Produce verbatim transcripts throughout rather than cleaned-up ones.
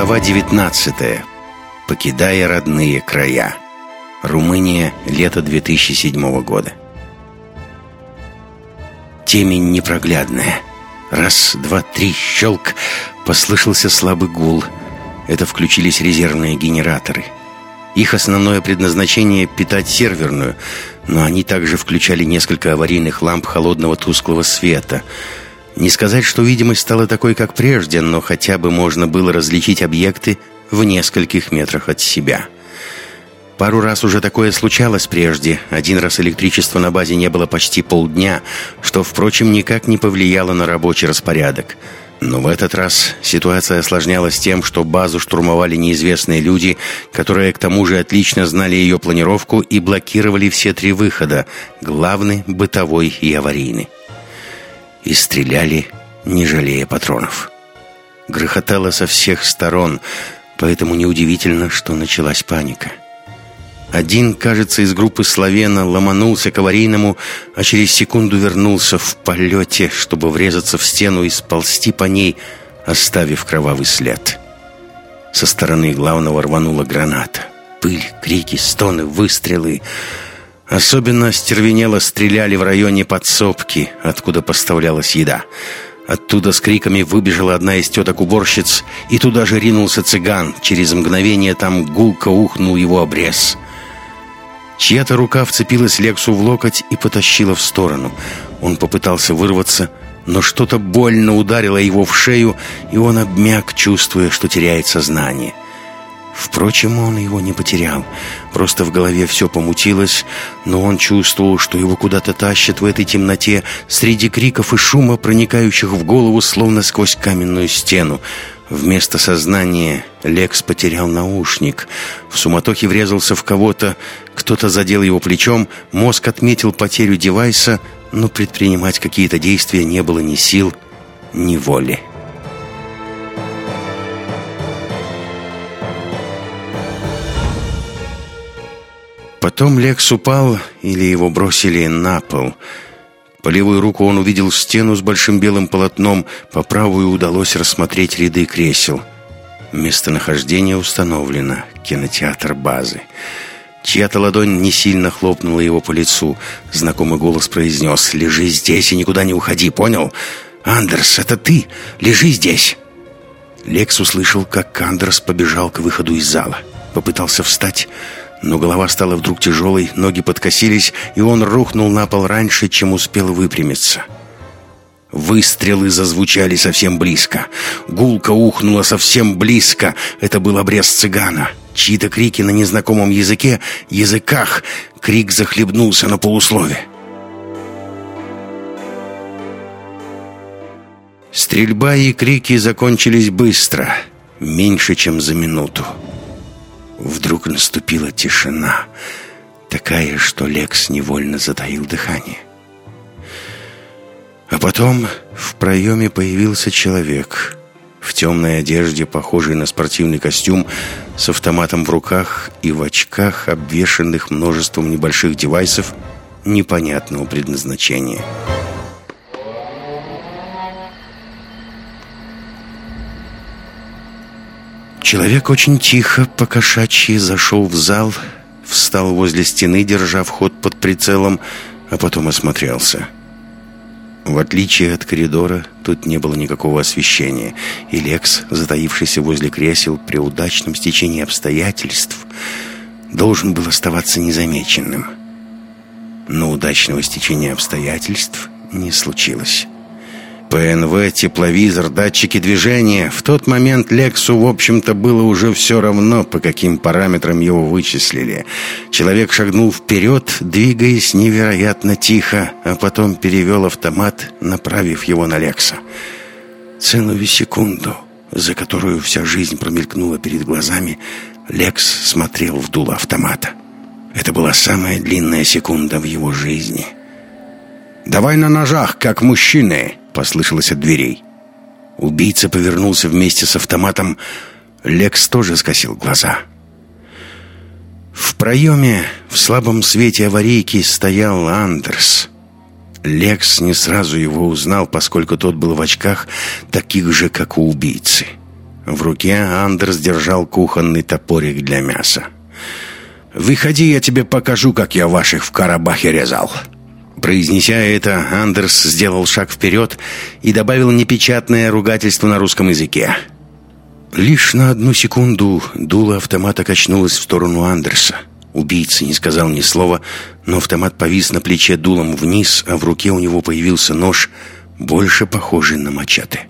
Глава девятнадцатая. Покидая родные края. Румыния, лето две тысячи седьмого года. Темень непроглядная. Раз, два, три, щелк. Послышался слабый гул. Это включились резервные генераторы. Их основное предназначение — питать серверную, но они также включали несколько аварийных ламп холодного тусклого света. Не сказать, что видимость стала такой, как прежде, но хотя бы можно было различить объекты в нескольких метрах от себя. Пару раз уже такое случалось прежде. Один раз электричества на базе не было почти полдня, что, впрочем, никак не повлияло на рабочий распорядок. Но в этот раз ситуация осложнялась тем, что базу штурмовали неизвестные люди, которые к тому же отлично знали ее планировку и блокировали все три выхода — главный, бытовой и аварийный. И стреляли, не жалея патронов. Грохотало со всех сторон, поэтому неудивительно, что началась паника. Один, кажется, из группы Славена ломанулся к аварийному, а через секунду вернулся в полете, чтобы врезаться в стену и сползти по ней, оставив кровавый след. Со стороны главного рванула граната. Пыль, крики, стоны, выстрелы. Особенно остервенело стреляли в районе подсобки, откуда поставлялась еда. Оттуда с криками выбежала одна из теток-уборщиц, и туда же ринулся цыган. Через мгновение там гулко ухнул его обрез. Чья-то рука вцепилась Лексу в локоть и потащила в сторону. Он попытался вырваться, но что-то больно ударило его в шею, и он обмяк, чувствуя, что теряет сознание. Впрочем, он его не потерял. Просто в голове все помутилось, но он чувствовал, что его куда-то тащат в этой темноте, среди криков и шума, проникающих в голову, словно сквозь каменную стену. Вместо сознания Лекс потерял наушник. В суматохе врезался в кого-то, кто-то задел его плечом, мозг отметил потерю девайса, но предпринимать какие-то действия не было ни сил, ни воли. Потом Лекс упал, или его бросили на пол. По левую руку он увидел стену с большим белым полотном, по правую удалось рассмотреть ряды кресел. Местонахождение установлено. Кинотеатр базы. Чья-то ладонь не сильно хлопнула его по лицу. Знакомый голос произнес: «Лежи здесь и никуда не уходи, понял? Андерс, это ты? Лежи здесь!» Лекс услышал, как Андерс побежал к выходу из зала. Попытался встать, но голова стала вдруг тяжелой, ноги подкосились, и он рухнул на пол раньше, чем успел выпрямиться. Выстрелы зазвучали совсем близко. Гулко ухнуло совсем близко. Это был обрез цыгана. Чьи-то крики на незнакомом языке, языках. Крик захлебнулся на полуслове. Стрельба и крики закончились быстро, меньше, чем за минуту. Вдруг наступила тишина, такая, что Лекс невольно затаил дыхание. А потом в проеме появился человек в темной одежде, похожей на спортивный костюм, с автоматом в руках и в очках, обвешанных множеством небольших девайсов непонятного предназначения. Человек очень тихо, по-кошачьи, зашел в зал, встал возле стены, держа вход под прицелом, а потом осмотрелся. В отличие от коридора, тут не было никакого освещения, и Лекс, затаившийся возле кресел при удачном стечении обстоятельств, должен был оставаться незамеченным. Но удачного стечения обстоятельств не случилось. ПНВ, тепловизор, датчики движения. В тот момент Лексу, в общем-то, было уже все равно, по каким параметрам его вычислили. Человек шагнул вперед, двигаясь невероятно тихо, а потом перевел автомат, направив его на Лекса. Целую секунду, за которую вся жизнь промелькнула перед глазами, Лекс смотрел в дуло автомата. Это была самая длинная секунда в его жизни. «Давай на ножах, как мужчины!» — послышалось от дверей. Убийца повернулся вместе с автоматом. Лекс тоже скосил глаза. В проеме, в слабом свете аварийки, стоял Андерс. Лекс не сразу его узнал, поскольку тот был в очках, таких же, как у убийцы. В руке Андерс держал кухонный топорик для мяса. «Выходи, я тебе покажу, как я ваших в Карабахе резал». Произнеся это, Андерс сделал шаг вперед и добавил непечатное ругательство на русском языке. Лишь на одну секунду дуло автомата качнулось в сторону Андерса. Убийца не сказал ни слова, но автомат повис на плече дулом вниз, а в руке у него появился нож, больше похожий на мачете.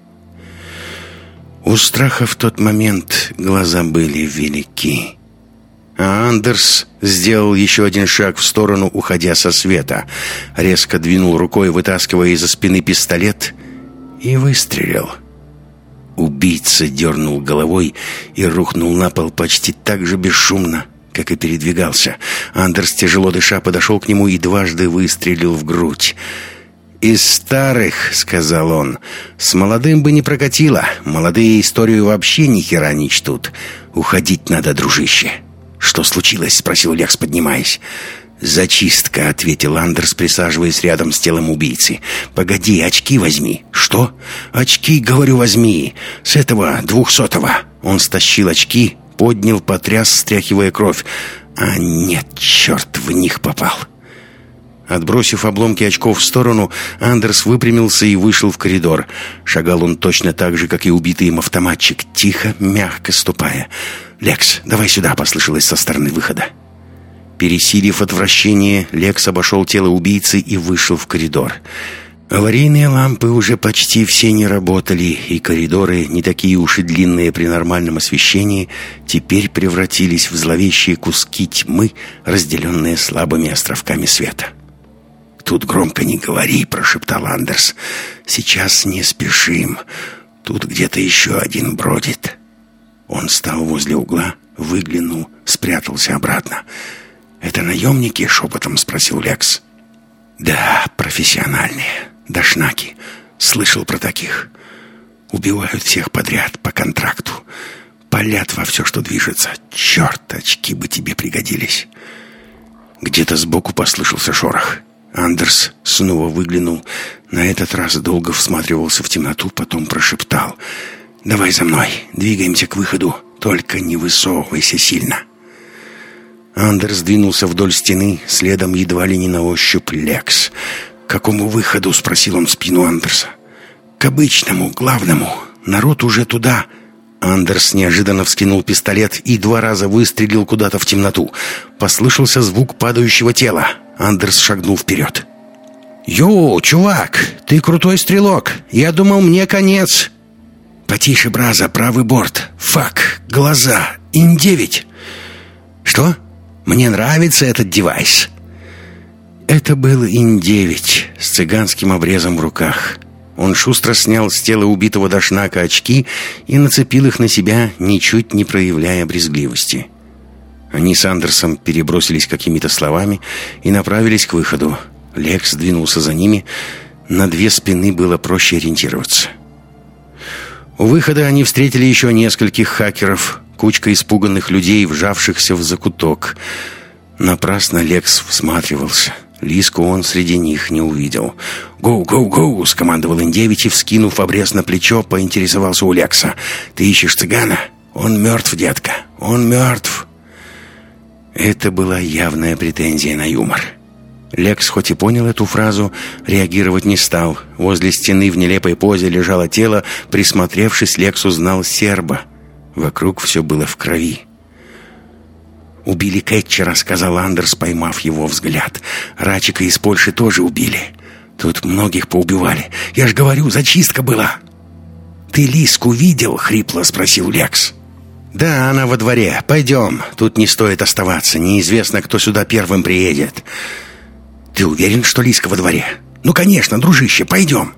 У страха в тот момент глаза были велики. А Андерс сделал еще один шаг в сторону, уходя со света. Резко двинул рукой, вытаскивая из-за спины пистолет, и выстрелил. Убийца дернул головой и рухнул на пол почти так же бесшумно, как и передвигался. Андерс, тяжело дыша, подошел к нему и дважды выстрелил в грудь. «Из старых», — сказал он, — «с молодым бы не прокатило. Молодые историю вообще ни хера не чтут. Уходить надо, дружище». «Что случилось?» — спросил Лекс, поднимаясь. «Зачистка», — ответил Андерс, присаживаясь рядом с телом убийцы. «Погоди, очки возьми». «Что?» «Очки, говорю, возьми. С этого двухсотого». Он стащил очки, поднял, потряс, стряхивая кровь. А нет, черт, в них попал. Отбросив обломки очков в сторону, Андерс выпрямился и вышел в коридор. Шагал он точно так же, как и убитый им автоматчик, тихо, мягко ступая. «Лекс, давай сюда», — послышалось со стороны выхода. Пересилив отвращение, Лекс обошел тело убийцы и вышел в коридор. Аварийные лампы уже почти все не работали, и коридоры, не такие уж и длинные при нормальном освещении, теперь превратились в зловещие куски тьмы, разделенные слабыми островками света. «Тут громко не говори», — прошептал Андерс. «Сейчас не спешим. Тут где-то еще один бродит». Он встал возле угла, выглянул, спрятался обратно. «Это наемники?» — шепотом спросил Лекс. «Да, профессиональные. Дашнаки. Слышал про таких. Убивают всех подряд, по контракту. Палят во все, что движется. Черт, очки бы тебе пригодились». Где-то сбоку послышался шорох. Андерс снова выглянул. На этот раз долго всматривался в темноту, потом прошептал: «Давай за мной, двигаемся к выходу, только не высовывайся сильно». Андерс двинулся вдоль стены, следом едва ли не на ощупь Лекс. «К какому выходу?» — спросил он в спину Андерса. «К обычному, главному. Народ уже туда». Андерс неожиданно вскинул пистолет и два раза выстрелил куда-то в темноту. Послышался звук падающего тела. Андерс шагнул вперед. «Йоу, чувак, ты крутой стрелок. Я думал, мне конец». «Потише, браза, правый борт. Фак, глаза, ин девять». «Что? Мне нравится этот девайс». Это был ин девять с цыганским обрезом в руках. Он шустро снял с тела убитого Дашнака очки и нацепил их на себя, ничуть не проявляя брезгливости. Они с Андерсом перебросились какими-то словами и направились к выходу. Лекс двинулся за ними. На две спины было проще ориентироваться. У выхода они встретили еще нескольких хакеров, кучка испуганных людей, вжавшихся в закуток. Напрасно Лекс всматривался. Лиску он среди них не увидел. «Гоу, гоу, гоу!» — скомандовал ин девять и, вскинув обрез на плечо, поинтересовался у Лекса. «Ты ищешь цыгана? Он мертв, детка, он мертв!» Это была явная претензия на юмор. Лекс, хоть и понял эту фразу, реагировать не стал. Возле стены в нелепой позе лежало тело. Присмотревшись, Лекс узнал серба. Вокруг все было в крови. «Убили Кетчера», — сказал Андерс, поймав его взгляд. «Рачика из Польши тоже убили. Тут многих поубивали. Я ж говорю, зачистка была». «Ты Лиску видел?» — хрипло спросил Лекс. «Да, она во дворе. Пойдем. Тут не стоит оставаться. Неизвестно, кто сюда первым приедет». «Ты уверен, что Лиска во дворе?» «Ну, конечно, дружище, пойдем».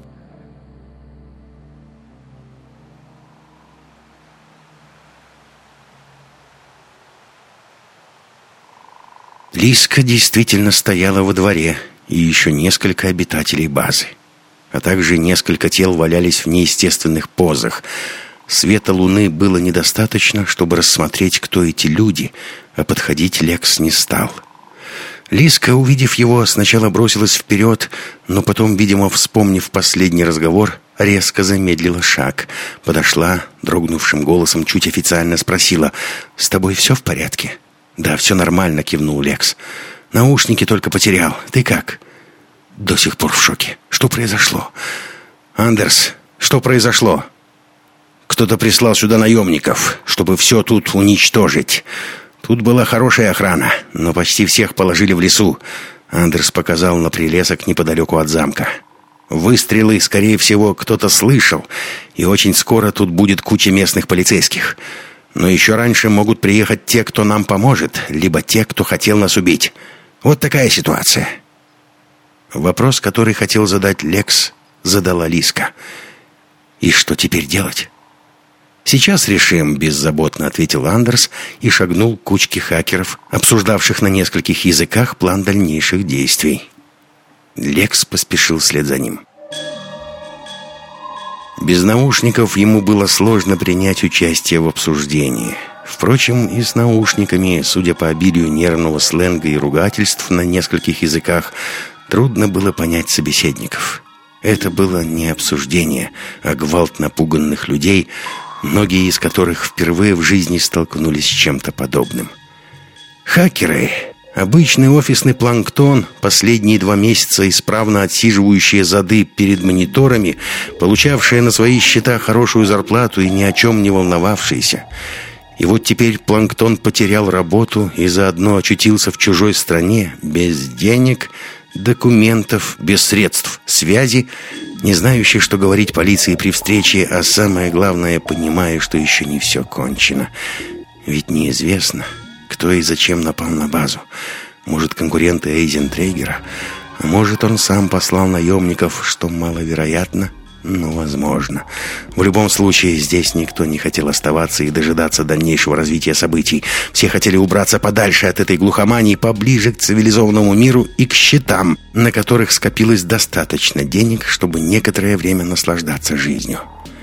Лиска действительно стояла во дворе, и еще несколько обитателей базы. А также несколько тел валялись в неестественных позах. Света луны было недостаточно, чтобы рассмотреть, кто эти люди, а подходить Лекс не стал. Лиска, увидев его, сначала бросилась вперед, но потом, видимо, вспомнив последний разговор, резко замедлила шаг. Подошла, дрогнувшим голосом чуть официально спросила: «С тобой все в порядке?» «Да, все нормально», — кивнул Лекс. «Наушники только потерял. Ты как?» «До сих пор в шоке. Что произошло?» «Андерс, что произошло?» «Кто-то прислал сюда наемников, чтобы все тут уничтожить. Тут была хорошая охрана, но почти всех положили в лесу». Андерс показал на прилесок неподалеку от замка. «Выстрелы, скорее всего, кто-то слышал, и очень скоро тут будет куча местных полицейских. Но еще раньше могут приехать те, кто нам поможет, либо те, кто хотел нас убить. Вот такая ситуация». Вопрос, который хотел задать Лекс, задала Лиска. «И что теперь делать?» «Сейчас решим», — беззаботно ответил Андерс и шагнул к кучке хакеров, обсуждавших на нескольких языках план дальнейших действий. Лекс поспешил вслед за ним. Без наушников ему было сложно принять участие в обсуждении. Впрочем, и с наушниками, судя по обилию нервного сленга и ругательств на нескольких языках, трудно было понять собеседников. Это было не обсуждение, а гвалт напуганных людей, многие из которых впервые в жизни столкнулись с чем-то подобным. Хакеры, обычный офисный планктон, последние два месяца исправно отсиживающие зады перед мониторами, получавшие на свои счета хорошую зарплату и ни о чем не волновавшиеся. И вот теперь планктон потерял работу и заодно очутился в чужой стране, без денег, документов, без средств связи, не знающий, что говорить полиции при встрече, а самое главное, понимая, что еще не все кончено. Ведь неизвестно, кто и зачем напал на базу. Может, конкуренты Эйзентрейгера, а может, он сам послал наемников, что маловероятно, но возможно. В любом случае, здесь никто не хотел оставаться и дожидаться дальнейшего развития событий. Все хотели убраться подальше от этой глухомании, поближе к цивилизованному миру и к счетам, на которых скопилось достаточно денег, чтобы некоторое время наслаждаться жизнью.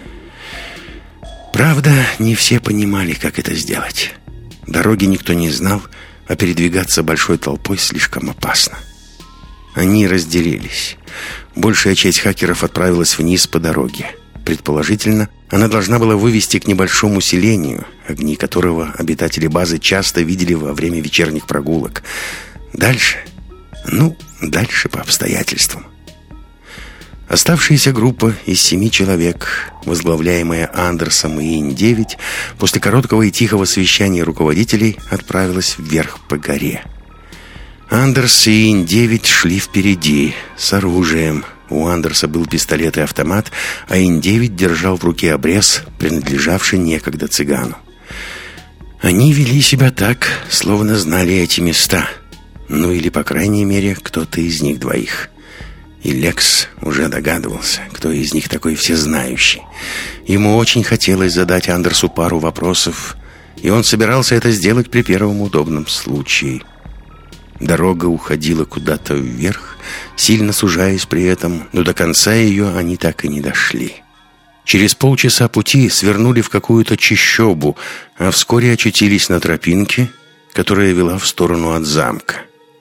Правда, не все понимали, как это сделать. Дороги никто не знал, а передвигаться большой толпой слишком опасно. Они разделились. Большая часть хакеров отправилась вниз по дороге. Предположительно, она должна была вывести к небольшому селению, огни которого обитатели базы часто видели во время вечерних прогулок. Дальше? Ну, дальше по обстоятельствам. Оставшаяся группа из семи человек, возглавляемая Андерсом и Ин девять, после короткого и тихого совещания руководителей отправилась вверх по горе. Андерс и Ин девять шли впереди, с оружием. У Андерса был пистолет и автомат, а Ин девять держал в руке обрез, принадлежавший некогда цыгану. Они вели себя так, словно знали эти места. Ну или, по крайней мере, кто-то из них двоих. И Лекс уже догадывался, кто из них такой всезнающий. Ему очень хотелось задать Андерсу пару вопросов, и он собирался это сделать при первом удобном случае. Дорога уходила куда-то вверх, сильно сужаясь при этом, но до конца ее они так и не дошли. Через полчаса пути свернули в какую-то чащобу, а вскоре очутились на тропинке, которая вела в сторону от замка.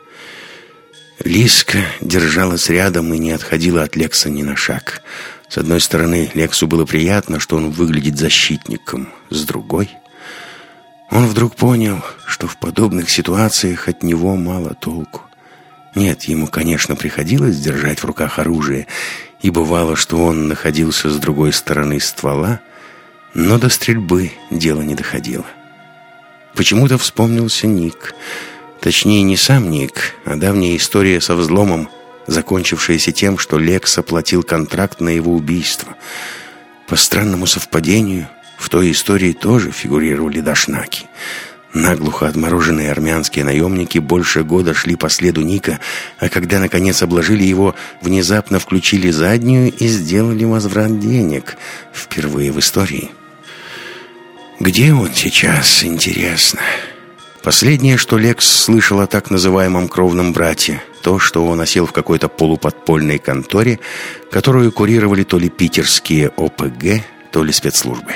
Лиска держалась рядом и не отходила от Лекса ни на шаг. С одной стороны, Лексу было приятно, что он выглядит защитником. С другой, он вдруг понял, что в подобных ситуациях от него мало толку. Нет, ему, конечно, приходилось держать в руках оружие, и бывало, что он находился с другой стороны ствола, но до стрельбы дело не доходило. Почему-то вспомнился Ник. Точнее, не сам Ник, а давняя история со взломом, закончившаяся тем, что Лекс оплатил контракт на его убийство. По странному совпадению, в той истории тоже фигурировали дашнаки. Наглухо отмороженные армянские наемники больше года шли по следу Ника, а когда, наконец, обложили его, внезапно включили заднюю и сделали возврат денег. Впервые в истории. Где он сейчас, интересно? Последнее, что Лекс слышал о так называемом кровном брате, то, что он осел в какой-то полуподпольной конторе, которую курировали то ли питерские О П Г, то ли спецслужбы.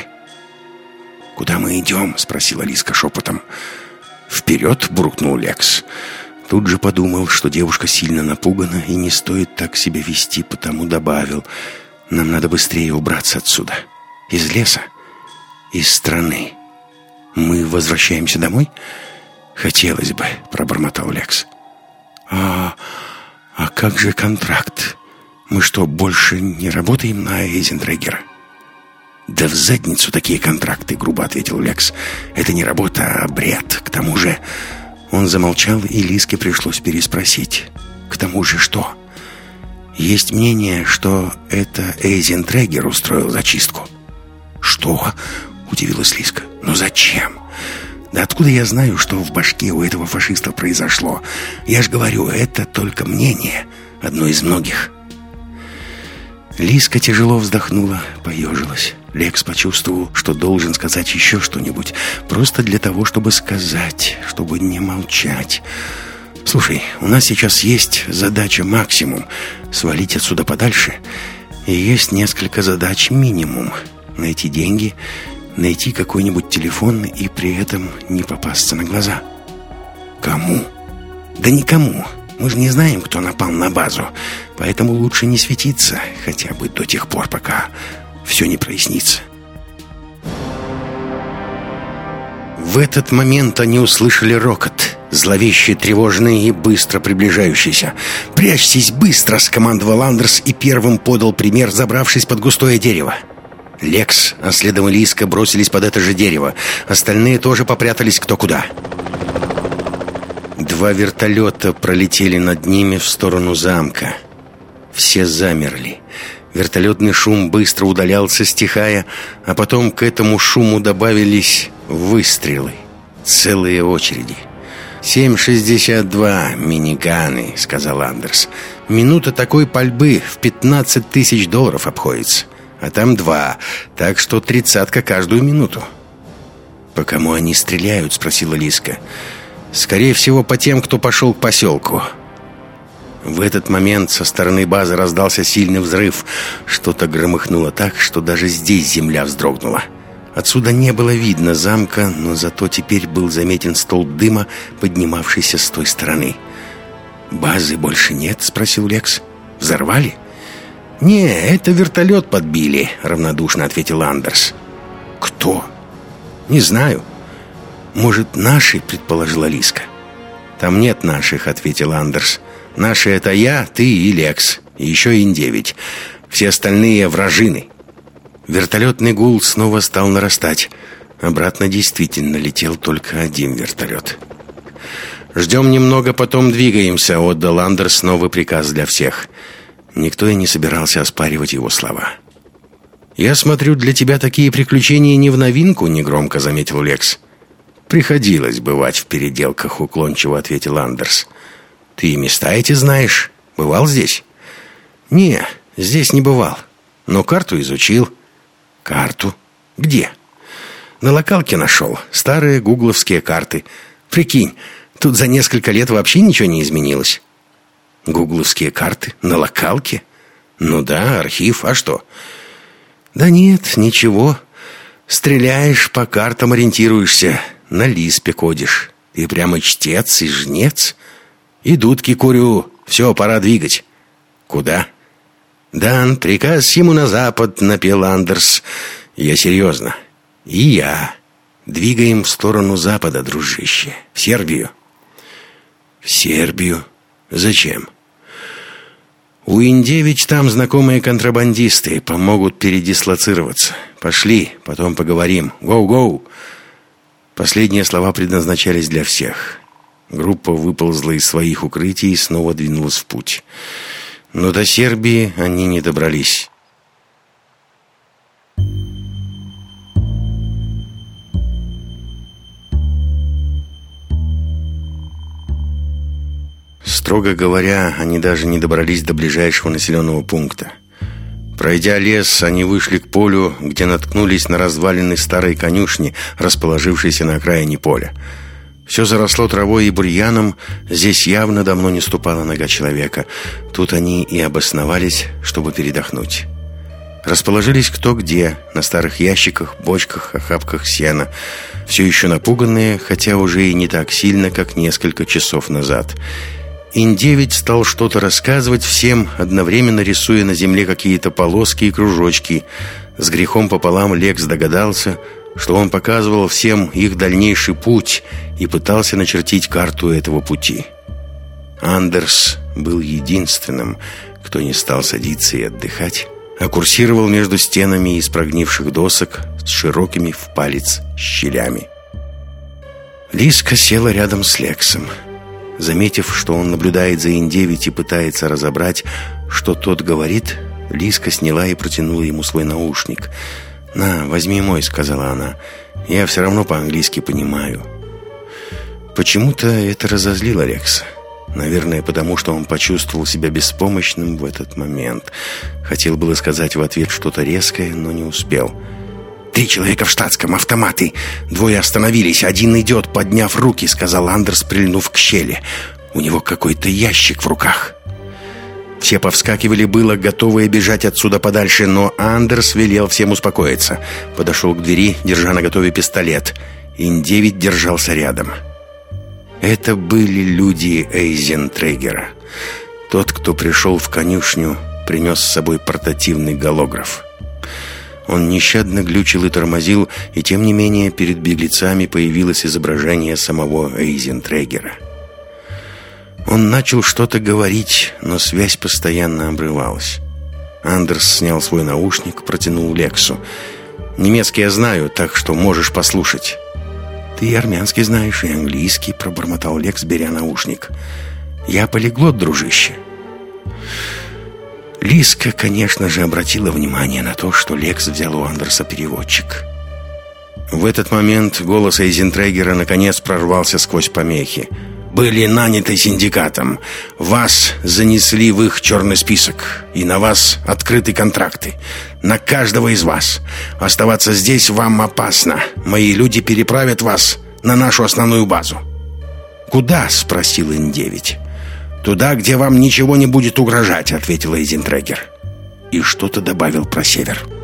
«Куда мы идем?» — спросила Лиска шепотом. «Вперед!» — буркнул Лекс. Тут же подумал, что девушка сильно напугана и не стоит так себя вести, потому добавил: нам надо быстрее убраться отсюда. Из леса, из страны. Мы возвращаемся домой? Хотелось бы, пробормотал Лекс. А, а как же контракт? Мы что, больше не работаем на Эйзентрегера? Да в задницу такие контракты, грубо ответил Лекс. Это не работа, а бред. К тому же... Он замолчал, и Лиске пришлось переспросить. К тому же что? Есть мнение, что это Эйзентрегер устроил зачистку. Что? Удивилась Лиска. Но зачем? Да откуда я знаю, что в башке у этого фашиста произошло? Я ж говорю, это только мнение. Одно из многих. Лиска тяжело вздохнула, поежилась. Лекс почувствовал, что должен сказать еще что-нибудь. Просто для того, чтобы сказать, чтобы не молчать. «Слушай, у нас сейчас есть задача максимум — свалить отсюда подальше. И есть несколько задач минимум — найти деньги, найти какой-нибудь телефон и при этом не попасться на глаза». «Кому?» «Да никому. Мы же не знаем, кто напал на базу. Поэтому лучше не светиться, хотя бы до тех пор, пока все не прояснится». В этот момент они услышали рокот, зловещий, тревожный и быстро приближающийся. «Прячьтесь быстро!» — скомандовал Андерс и первым подал пример, забравшись под густое дерево. Лекс, а следом и Лиска бросились под это же дерево. Остальные тоже попрятались кто куда. Два вертолета пролетели над ними в сторону замка. Все замерли. Вертолетный шум быстро удалялся, стихая, а потом к этому шуму добавились выстрелы. Целые очереди. «семь шестьдесят два, миниганы», — сказал Андерс. «Минута такой пальбы в пятнадцать тысяч долларов обходится. А там два, так что тридцатка каждую минуту». «По кому они стреляют?» — спросила Лиска. «Скорее всего, по тем, кто пошел к поселку». В этот момент со стороны базы раздался сильный взрыв. Что-то громыхнуло так, что даже здесь земля вздрогнула. Отсюда не было видно замка, но зато теперь был заметен столб дыма, поднимавшийся с той стороны. «Базы больше нет?» — спросил Лекс. «Взорвали?» «Не, это вертолет подбили», — равнодушно ответил Андерс. «Кто?» «Не знаю». «Может, наши?» — предположила Лиска. «Там нет наших», — ответил Андерс. «Наши — это я, ты и Лекс, и еще Ин девять. Все остальные — вражины». Вертолетный гул снова стал нарастать. Обратно действительно летел только один вертолет. «Ждем немного, потом двигаемся», — отдал Андерс новый приказ для всех. Никто и не собирался оспаривать его слова. «Я смотрю, для тебя такие приключения не в новинку», — негромко заметил Лекс. «Приходилось бывать в переделках», — уклончиво ответил Андерс. «Ты места эти знаешь? Бывал здесь?» «Не, здесь не бывал, но карту изучил». «Карту? Где?» «На локалке нашел. Старые гугловские карты. Прикинь, тут за несколько лет вообще ничего не изменилось». «Гугловские карты? На локалке?» «Ну да, архив. А что?» «Да нет, ничего. Стреляешь, по картам ориентируешься, на лиспе кодишь. Ты прямо чтец и жнец. И дудки курю. Все, пора двигать». «Куда?» «Дан, приказ ему на запад», — напел Андерс. «Я серьезно». «И я. Двигаем в сторону запада, дружище. В Сербию». «В Сербию? Зачем?» «У Ин девять там знакомые контрабандисты. Помогут передислоцироваться. Пошли, потом поговорим. Гоу-гоу». Последние слова предназначались для всех. Группа выползла из своих укрытий и снова двинулась в путь. Но до Сербии они не добрались. Строго говоря, они даже не добрались до ближайшего населенного пункта. Пройдя лес, они вышли к полю, где наткнулись на развалины старой конюшни, расположившейся на окраине поля. Все заросло травой и бурьяном, здесь явно давно не ступала нога человека. Тут они и обосновались, чтобы передохнуть. Расположились кто где, на старых ящиках, бочках, охапках сена. Все еще напуганные, хотя уже и не так сильно, как несколько часов назад. ин девять стал что-то рассказывать всем, одновременно рисуя на земле какие-то полоски и кружочки. С грехом пополам Лекс догадался, что он показывал всем их дальнейший путь и пытался начертить карту этого пути. Андерс был единственным, кто не стал садиться и отдыхать, а курсировал между стенами из прогнивших досок с широкими в палец щелями. Лиска села рядом с Лексом. Заметив, что он наблюдает за ин девять и пытается разобрать, что тот говорит, Лиска сняла и протянула ему свой наушник. «На, возьми мой», — сказала она. «Я все равно по-английски понимаю». Почему-то это разозлило Лекса. Наверное, потому что он почувствовал себя беспомощным в этот момент. Хотел было сказать в ответ что-то резкое, но не успел. «Три человека в штатском, автоматы. Двое остановились, один идет, подняв руки», — сказал Андерс, прильнув к щели. «У него какой-то ящик в руках». Все повскакивали было, готовые бежать отсюда подальше, но Андерс велел всем успокоиться. Подошел к двери, держа наготове пистолет. ин девять держался рядом. Это были люди Эйзентрегера. Тот, кто пришел в конюшню, принес с собой портативный голограф. Он нещадно глючил и тормозил, и тем не менее перед беглецами появилось изображение самого Эйзентрегера. Он начал что-то говорить, но связь постоянно обрывалась. Андерс снял свой наушник, протянул Лексу. «Немецкий я знаю, так что можешь послушать». «Ты и армянский знаешь, и английский», — пробормотал Лекс, беря наушник. «Я полиглот, дружище». Лиска, конечно же, обратила внимание на то, что Лекс взял у Андерса переводчик. В этот момент голос Эйзентрегера наконец прорвался сквозь помехи. «Были наняты синдикатом. Вас занесли в их черный список. И на вас открыты контракты. На каждого из вас. Оставаться здесь вам опасно. Мои люди переправят вас на нашу основную базу». «Куда?» — спросил ин девять. «Туда, где вам ничего не будет угрожать», — ответил Эйзентрегер. И что-то добавил про север.